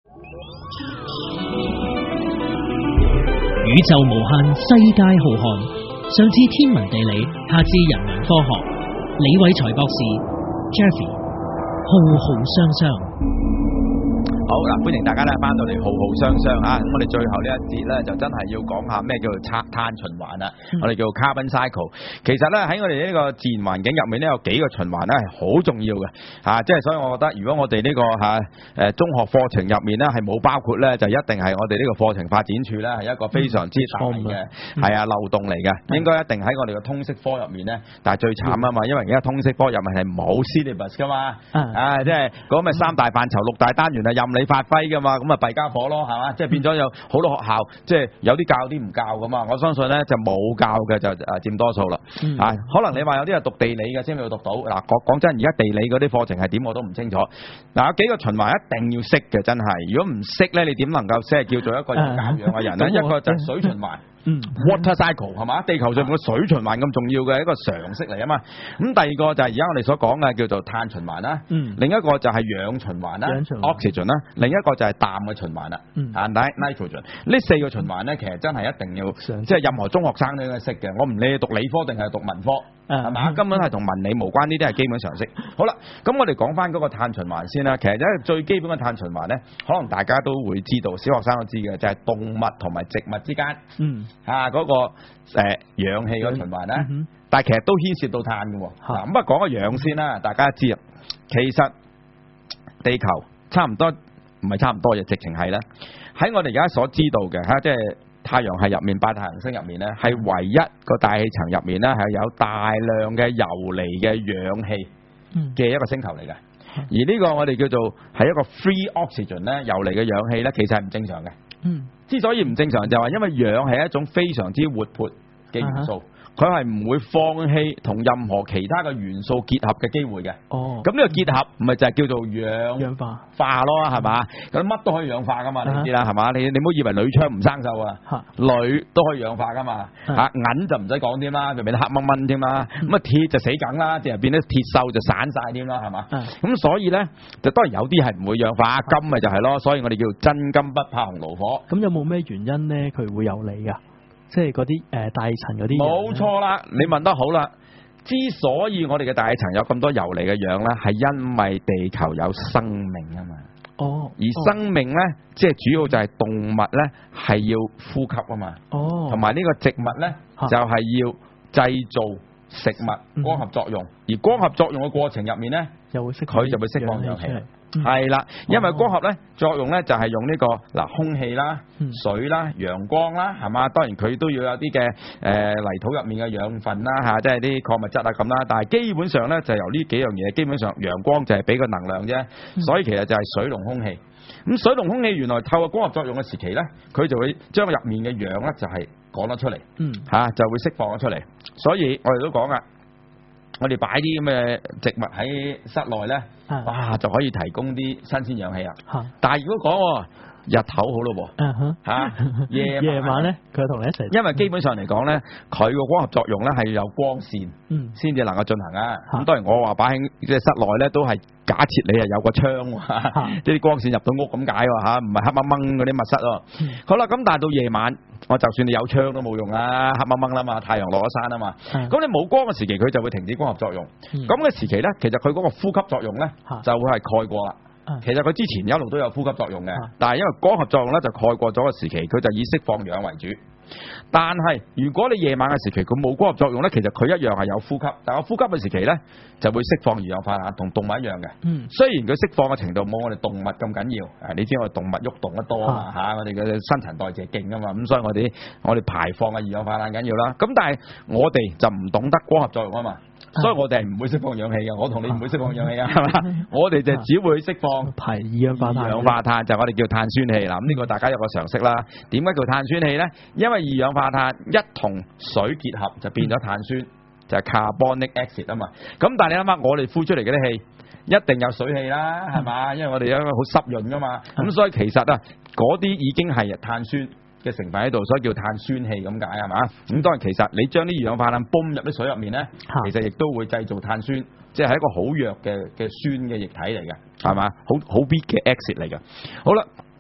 宇宙無限，世界浩瀚，上至天文地理，下至人文科學。李偉才博士 Jeffy 浩浩湯湯。 好嗱，歡迎大家咧翻到嚟浩浩湯湯啊！咁我哋最後呢一節咧就真係要講下咩叫做碳循環啦，我哋叫 carbon cycle。其實咧喺我哋呢個自然環境入面咧有幾個循環咧係好重要嘅嚇，即係所以我覺得如果我哋呢個中學課程入面咧係冇包括咧，就一定係我哋呢個課程發展處咧係一個非常之大嘅漏洞嚟嘅，應該一定喺我哋嘅通識科入面咧，但係最慘啊嘛，因為而家通識科入面係冇 syllabus 噶嘛，即係嗰咩三大範疇六大單元係任你發揮噶嘛，咁啊弊家伙咯，係嘛？即係變咗有好多學校，即係有啲教啲唔教噶嘛。我相信咧就冇教嘅就佔多數啦。可能你話有啲係讀地理嘅先會讀到。嗱，講真，而家地理嗰啲課程係點我都唔清楚。嗱，有幾個循環一定要識嘅，真係。如果唔識咧，你點能夠即係叫做一個有教養嘅人咧？一個就係水循環。water cycle 係嘛？地球上面嘅水循環咁重要嘅一個常識嚟啊嘛。咁第二個就係而家我哋所講嘅叫做碳循環啦。另一個就係氧循環啦 ，oxygen 啦。另一個就係氮嘅循環啦，nitrogen。呢四個循環咧，其實真係一定要，即係任何中學生都應該識嘅。我唔理你讀理科定係讀文科，係嘛？根本係同文理無關，呢啲係基本常識。好啦，咁我哋講翻嗰個碳循環先啦。其實咧最基本嘅碳循環咧，可能大家都會知道，小學生都知嘅，就係動物同埋植物之間。嗰個氧氣嗰循環咧，但係其實都牽涉到碳嘅喎。咁啊講個氧先啦，大家知啊。其實地球差唔多，唔係差唔多嘅，直情係咧。喺我哋而家所知道嘅即係太陽系入面，八大行星入面咧，係唯一個大氣層入面咧係有大量嘅游離嘅氧氣嘅一個星球嚟嘅。而呢個我哋叫做係一個 free oxygen 咧，游離嘅氧氣咧，其實係唔正常嘅。之所以唔正常就係話，因為氧係一種非常之活潑嘅元素，佢係唔會放棄同任何其他嘅元素結合嘅機會嘅。咁呢個結合唔係就係叫做氧化咯，係嘛？咁乜都可以氧化噶嘛，你知啦，係嘛？你唔好以為鋁窗唔生鏽啊，鋁都可以氧化噶嘛。銀就唔使講添啦，就變得黑掹掹添啦。咁啊鐵就死梗啦，淨係變得鐵鏽就散晒添啦，係嘛？咁所以咧，就當然有啲係唔會氧化，金咪就係咯。所以我哋叫真金不怕紅爐火。 咁有冇咩原因咧？佢會有理噶？即係嗰啲大層嗰啲， 冇錯啦！你問得好啦。之所以我哋嘅大氣層有咁多游離嘅氧咧，係因為地球有生命啊嘛。而生命咧，即係主要就係動物咧係要呼吸啊嘛。同埋呢個植物咧就係要製造食物，光合作用。而光合作用嘅過程入面咧，佢就會釋放氧氣。係啦，因為光合咧作用咧就係用呢個空氣啦、水啦、陽光啦，係嘛？當然佢都要有啲嘅泥土入面嘅養分啦嚇，即係啲礦物質啊咁啦。但係基本上咧就由呢幾樣嘢，基本上陽光就係俾個能量啫，所以其實就係水同空氣。咁水同空氣原來透過光合作用嘅時期咧，佢就會將入面嘅氧咧就係講得出嚟，就會釋放咗出嚟。所以我哋都講啦。我哋擺啲咁嘅植物喺室內咧，哇就可以提供啲新鮮氧氣啊！但係如果講日頭好咯喎，夜晚咧佢同你一齊，因為基本上嚟講咧，佢個光合作用咧係要有光線先至能夠進行啊。咁當然我話擺喺即係室內咧，都係假設你係有個窗，即係啲光線入到屋咁解喎嚇，唔係黑掹掹嗰啲密室喎。好啦，咁但係到夜晚，我就算你有窗都冇用啦，黑掹掹啦嘛，太陽落咗山啊嘛。咁你冇光嘅時期，佢就會停止光合作用。咁嘅時期咧，其實佢嗰個呼吸作用咧就會係蓋過啦。其實佢之前一路都有呼吸作用嘅，但係因為光合作用咧就蓋過咗個時期，佢就以釋放氧為主。但係如果你夜晚嘅時期佢冇光合作用咧，其實佢一樣係有呼吸，但係呼吸嘅時期咧就會釋放二氧化碳，同動物一樣嘅。雖然佢釋放嘅程度冇我哋動物咁緊要，你知我哋動物喐動得多啊嘛嚇，我哋嘅新陳代謝勁啊嘛，咁所以我哋排放嘅二氧化碳緊要啦。咁但係我哋就唔懂得光合作用啊嘛。所以我哋係唔會釋放氧氣嘅，我同你唔會釋放氧氣嘅，係嘛？我哋就只會釋放排二氧化碳， 就我哋叫碳酸氣啦。咁呢個大家有個常識啦。點解叫碳酸氣咧？因為二氧化碳一同水結合就變咗碳酸，就係 carbonic acid 啊嘛。咁但係你諗下，我哋呼出嚟嗰啲氣一定有水氣啦，係嘛？因為我哋有一個好濕潤噶嘛。咁所以其實啊，嗰啲已經係碳酸嘅成分喺度，所以叫碳酸氣咁解係嘛？咁當然其實你將啲二氧化碳泵入啲水入面咧，其實亦都會製造碳酸，即係一個好弱嘅酸嘅液體嚟嘅，係嘛？好 weak 嘅 acid 嚟嘅。好啦，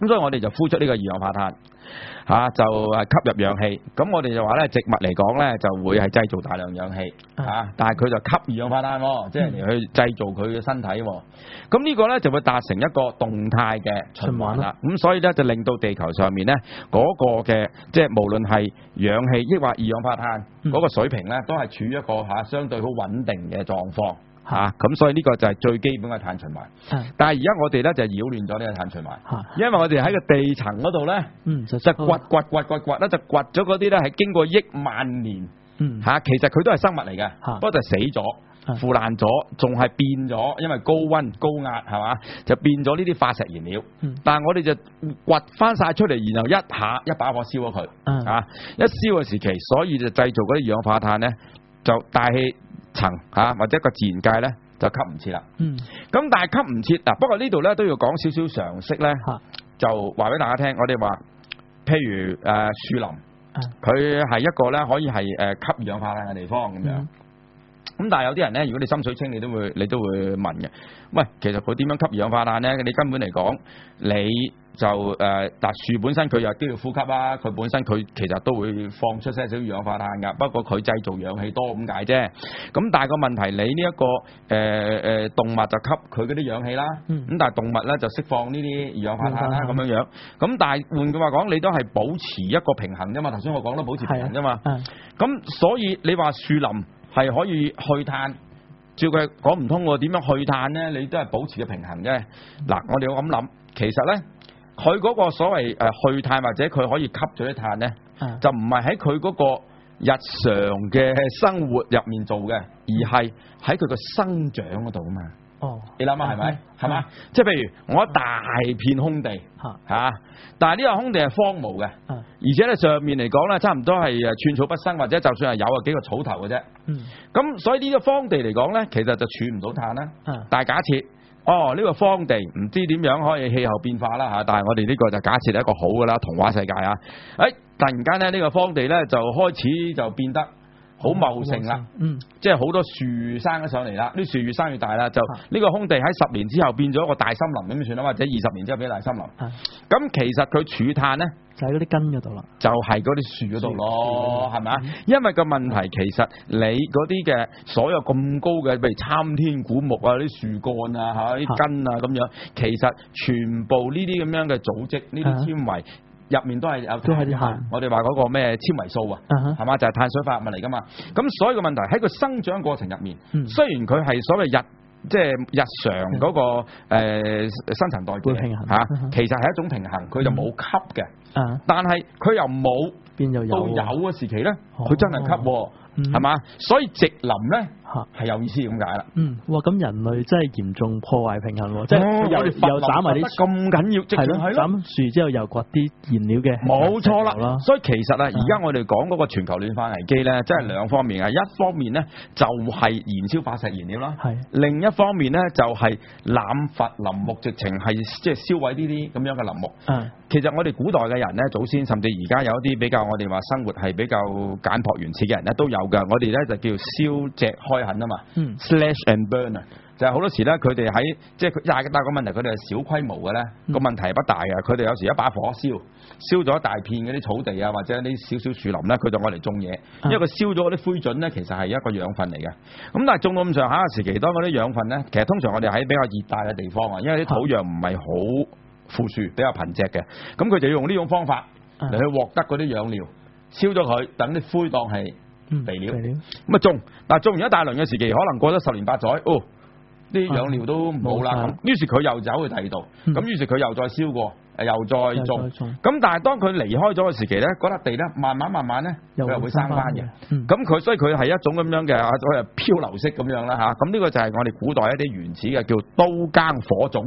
咁所以我哋就呼出呢個二氧化碳。就係吸入氧氣，咁我哋就話咧，植物嚟講咧就會係製造大量氧氣，但係佢就吸二氧化碳喎，即係嚟去製造佢嘅身體喎。咁呢個咧就會達成一個動態嘅循環啦。咁所以咧就令到地球上面咧嗰個嘅即係無論係氧氣抑或二氧化碳嗰個水平咧，都係處於一個相對好穩定嘅狀況。咁所以呢個就係最基本嘅碳循環。但係而家我哋咧就擾亂咗呢個碳循環，因為我哋喺個地層嗰度咧，就掘咧，就掘咗嗰啲咧係經過億萬年，其實佢都係生物嚟嘅，不過就死咗、腐爛咗，仲係變咗，因為高溫高壓係嘛，就變咗呢啲化石燃料。但係我哋就掘翻晒出嚟，然後一把火燒咗佢，一燒嘅時期，所以就製造嗰啲二氧化碳咧，就大氣層或者個自然界咧就吸唔切啦。咁但係吸唔切嗱，不過呢度咧都要講少少常識咧，就話俾大家聽。我哋話譬如樹林，佢係一個咧可以係吸二氧化碳嘅地方咁樣。咁但係有啲人咧，如果你心水清，你都會問嘅。喂，其實佢點樣吸二氧化碳咧？你根本嚟講，你就但樹本身佢又都要呼吸啦，佢本身佢其實都會放出些少二氧化碳㗎，不過佢製造氧氣多咁解啫。咁但係個問題，你呢一個動物就吸佢嗰啲氧氣啦，咁但係動物咧就釋放呢啲二氧化碳啦咁樣樣。咁但係換句話講，你都係保持一個平衡啫嘛。頭先我講都保持平衡啫嘛。咁所以你話樹林係可以去碳，照佢講唔通喎，點樣去碳咧？你都係保持嘅平衡啫。嗱，我哋要咁諗，其實咧，佢嗰個所謂去碳或者佢可以吸咗啲碳咧，就唔係喺佢嗰個日常嘅生活入面做嘅，而係喺佢個生長嗰度啊嘛。你諗下係咪？係嘛？即係譬如我一大片空地但係呢個空地係荒蕪嘅，而且咧上面嚟講咧，差唔多係寸草不生，或者就算係有幾個草頭嘅啫。咁所以呢個荒地嚟講咧，其實就儲唔到碳啦。但係假設呢個荒地唔知點樣可以氣候變化啦但係我哋呢個就假設係一個好嘅啦，童話世界突然間咧呢個荒地咧就開始就變得好茂盛啦，即係好多樹生咗上嚟啦，啲樹越生越大啦，就呢個空地喺10年之後變咗一個大森林咁算啦，或者20年之後變大森林。咁其實佢儲碳咧就喺嗰啲根嗰度啦， 就係嗰啲樹嗰度咯，係咪啊？因為個問題其實你嗰啲嘅所有咁高嘅，譬如參天古木啊、啲樹幹啊、啲根啊咁樣，其實全部呢啲咁樣嘅組織，呢啲纖維。入面都係有碳，我哋話嗰個咩纖維素啊，係嘛，就係碳水化合物嚟噶嘛。咁所以個問題喺個生長過程入面，雖然佢係所謂即係日常嗰個新陳代謝其實係一種平衡，佢就冇吸嘅。但係佢又冇變到有嘅時期咧，佢真係吸喎。係嘛？所以植林咧係有意思咁解啦。 哇！咁人類真係嚴重破壞平衡喎，即係又斬埋啲咁緊要，係咯， 斬樹之後又掘啲燃料嘅。冇錯啦。所以其實而家我哋講嗰個全球暖化危機咧，即係兩方面啊。一方面咧就係燃燒化石燃料啦，另一方面咧就係濫伐林木，直情係即係燒毀呢啲咁樣嘅林木。其實我哋古代嘅人咧，祖先甚至而家有一啲比較我哋話生活係比較簡樸原始嘅人咧，都有㗎。我哋咧就叫燒隻開墾啊嘛，slash and burn 啊，就係好多時咧佢哋喺即係但係個問題，佢哋係小規模嘅咧，個問題係不大嘅。佢哋有時一把火燒咗一大片嗰啲草地啊，或者啲少少樹林咧，佢就愛嚟種嘢。因為佢燒咗嗰啲灰燼咧，其實係一個養分嚟嘅。咁但係種到咁上下嘅時期，當嗰啲養分咧，其實通常我哋喺比較熱帶嘅地方啊，因為啲土壤唔係好富庶，比較貧瘠嘅，咁佢就要用呢種方法嚟去獲得嗰啲養料，燒咗佢，等啲灰當係肥料，咁啊種，但係種完一大輪嘅時期，可能過咗10年8載，啲養料都冇啦，咁於是佢又走去第二度，咁於是佢又再燒過，又再種，咁但係當佢離開咗嘅時期咧，嗰笪地咧慢慢咧佢又會生翻嘅，咁佢所以佢係一種咁樣嘅所謂漂流式咁樣啦嚇，咁呢個就係我哋古代一啲原始嘅叫刀耕火種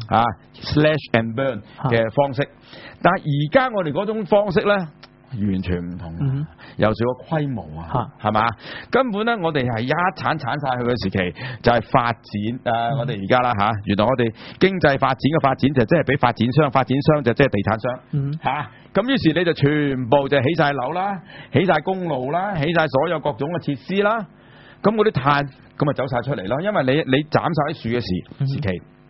，slash and burn 嘅方式，但係而家我哋嗰種方式咧，完全唔同，有少個規模啊，係嘛？根本咧，我哋係一鏟晒佢嘅時期，就係發展我哋而家啦嚇。原來我哋經濟發展嘅發展就即係俾發展商就即係地產商咁於是你就全部就起晒樓啦，起晒公路啦，起晒所有各種嘅設施啦。咁嗰啲碳咁咪走晒出嚟咯，因為你斬晒啲樹嘅時期，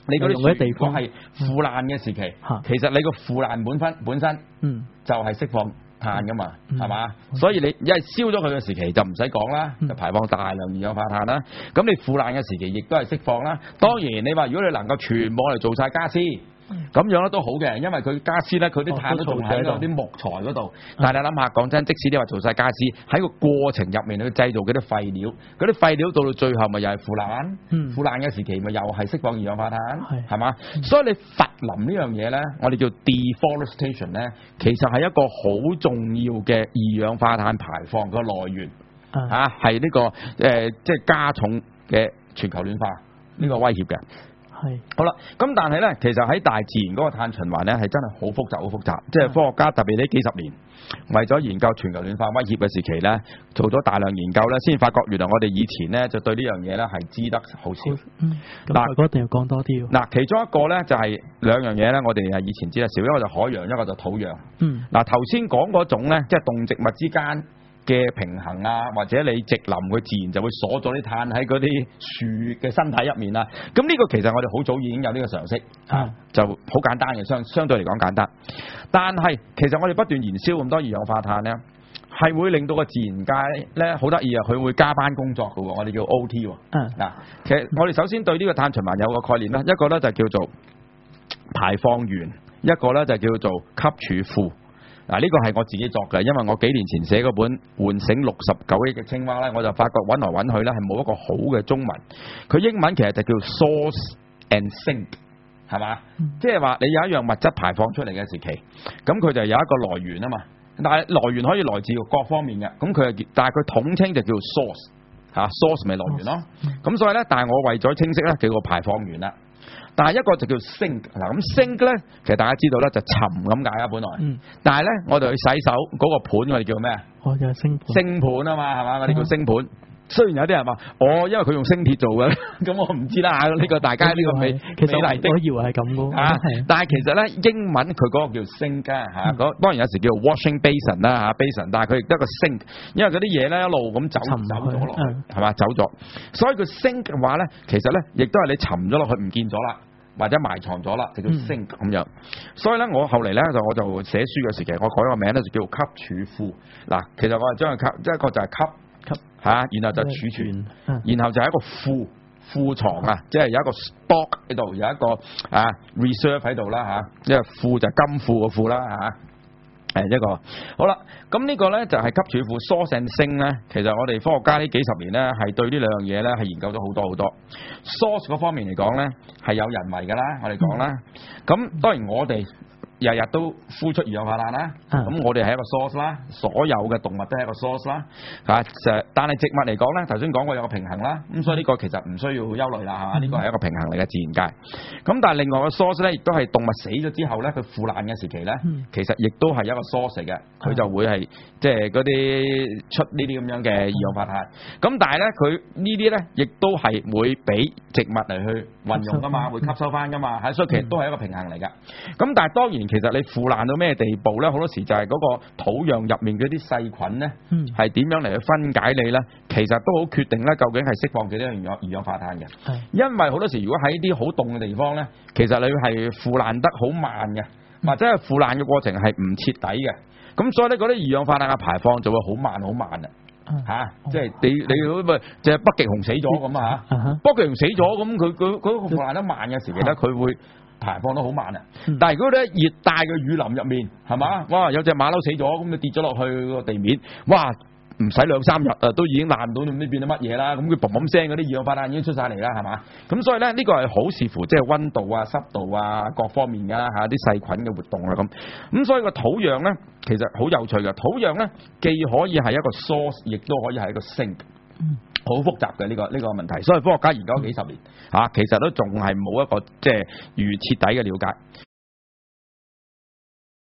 你嗰用嗰啲地方啲樹如果係腐爛嘅時期， 嚇其實你個腐爛本身就係釋放碳噶嘛，係嘛？所以你一係燒咗佢嘅時期就唔使講啦，就排放大量二氧化碳啦。咁你腐爛嘅時期亦都係釋放啦。當然你話如果你能夠全部嚟做晒家私，咁樣咧都好嘅，因為佢家私咧佢啲碳都仲喺嗰啲木材嗰度。但係你諗下，講真，即使你話做晒家私，喺個過程入面去製造嗰啲廢料，嗰啲廢料到最後咪又係腐爛，腐爛嘅時期咪又係釋放二氧化碳，係嘛？所以你伐林呢樣嘢咧，我哋叫 deforestation 咧，其實係一個好重要嘅二氧化碳排放嘅來源，係呢個即係加重嘅全球暖化呢個威脅嘅。 係好啦，咁但係咧，其實喺大自然嗰個碳循環咧，係真係好複雜，好複雜。即係科學家特別呢幾十年，為咗研究全球暖化威脅嘅時期咧，做咗大量研究咧，先發覺原來我哋以前咧就對呢樣嘢咧係知得好少。 嗱，一定要講多啲喎。 嗱，其中一個咧就係兩樣嘢咧，我哋係以前知得少，一個就海洋，一個就土壤。嗱，頭先講嗰種咧，即係動植物之間嘅平衡啊，或者你植林佢自然就會鎖咗啲碳喺嗰啲樹嘅身體入面啦。咁呢個其實我哋好早已經有呢個常識，就好簡單嘅，相對嚟講簡單。但係其實我哋不斷燃燒咁多二氧化碳咧，係會令到個自然界咧好得意啊！佢會加班工作嘅喎，我哋叫 OT 喎。嗱，其實我哋首先對呢個碳循環有個概念啦，一個咧就叫做排放源，一個咧就叫做吸儲庫。嗱，呢個係我自己作嘅，因為我幾年前寫嗰本喚醒69億嘅青蛙咧，我就發覺揾來揾去咧係冇一個好嘅中文。佢英文其實就叫 source and sink， 係嘛？即係話你有一樣物質排放出嚟嘅時期，咁佢就有一個來源啊嘛。但係來源可以來自各方面嘅，咁但係佢統稱就叫 source， source 咪來源咯。咁所以咧，但係我為咗清晰咧，叫個排放源啦。但係一個就叫 sink， 嗱咁 sink 咧，其實大家知道咧就沉咁解啊，本來。但係咧，我哋去洗手嗰個盤，我哋叫咩啊？ 就係星盤啊嘛，係嘛？我哋叫星盤。雖然有啲人話，因為佢用星鐵做嘅，咁我唔知啦。呢個大家呢個美麗的， 我以為係咁嘅。 但係其實咧，英文佢嗰個叫 sink 啊，當然有時叫 washing basin 啦 basin， 但係佢亦都係個 sink， 因為嗰啲嘢咧一路咁走咗落去，係嘛走咗，所以佢 sink 嘅話咧，其實咧亦都係你沉咗落去唔見咗啦。或者埋藏咗啦，就叫 sink 咁樣。所以咧，我後嚟咧我就寫書嘅時期，我改個名咧就叫吸儲庫。嗱，其實我係將佢吸，一個就係吸然後就儲存，然後就係一個庫藏啊，即係有一個 stock 喺度，有一個reserve 喺度啦嚇。因為庫就係金庫個庫啦嚇。一個好啦，咁呢個咧就係吸儲庫 source and sink 咧。其實我哋科學家呢幾十年咧係對呢兩樣嘢咧係研究咗好多好多。source 嗰方面嚟講咧係有人為㗎啦，我哋講啦。咁當然我哋日日都呼出二氧化碳啦，咁我哋係一個 source 啦，所有嘅動物都係一個 source 啦，但係植物嚟講咧，頭先講過有個平衡啦，咁所以呢個其實唔需要憂慮啦，係嘛？呢個係一個平衡嚟嘅自然界。咁但係另外個 source 咧，亦都係動物死咗之後咧，佢腐爛嘅時期咧，其實亦都係一個 source 嚟嘅，佢就會係即係嗰啲出呢啲咁樣嘅二氧化碳。咁但係咧，佢呢啲咧亦都係會俾植物嚟去運用㗎嘛，會吸收翻㗎嘛，所以其實都係一個平衡嚟㗎。咁但係當然。其實你腐爛到咩地步咧？好多時就係嗰個土壤入面嗰啲細菌咧，係點樣嚟去分解你咧？其實都好決定咧，究竟係釋放幾多二氧化碳嘅。因為好多時如果喺啲好凍嘅地方咧，其實你係腐爛得好慢嘅，或者係腐爛嘅過程係唔徹底嘅。咁所以咧，嗰啲二氧化碳嘅排放就會好慢好慢啊！即係你咪即係北極熊死咗咁啊！北極熊死咗咁，佢腐爛得慢嘅時期咧，佢會排放得好慢啊！但係如果咧熱帶嘅雨林入面，係嘛？哇！有隻馬騮死咗，咁你跌咗落去個地面，哇！唔使2-3日啊，都已經爛到咁，呢變咗乜嘢啦？咁佢砰砰聲嗰啲二氧化碳已經出晒嚟啦，係嘛？咁所以咧，呢個係好視乎即係溫度啊、濕度啊各方面㗎啦嚇，啲細菌嘅活動啦咁。咁所以個土壤咧其實好有趣嘅，土壤咧既可以係一個 source， 亦都可以係一個 sink。好複雜嘅呢個問題，所以科學家研究咗幾十年其實都仲係冇一個即係徹底嘅了解。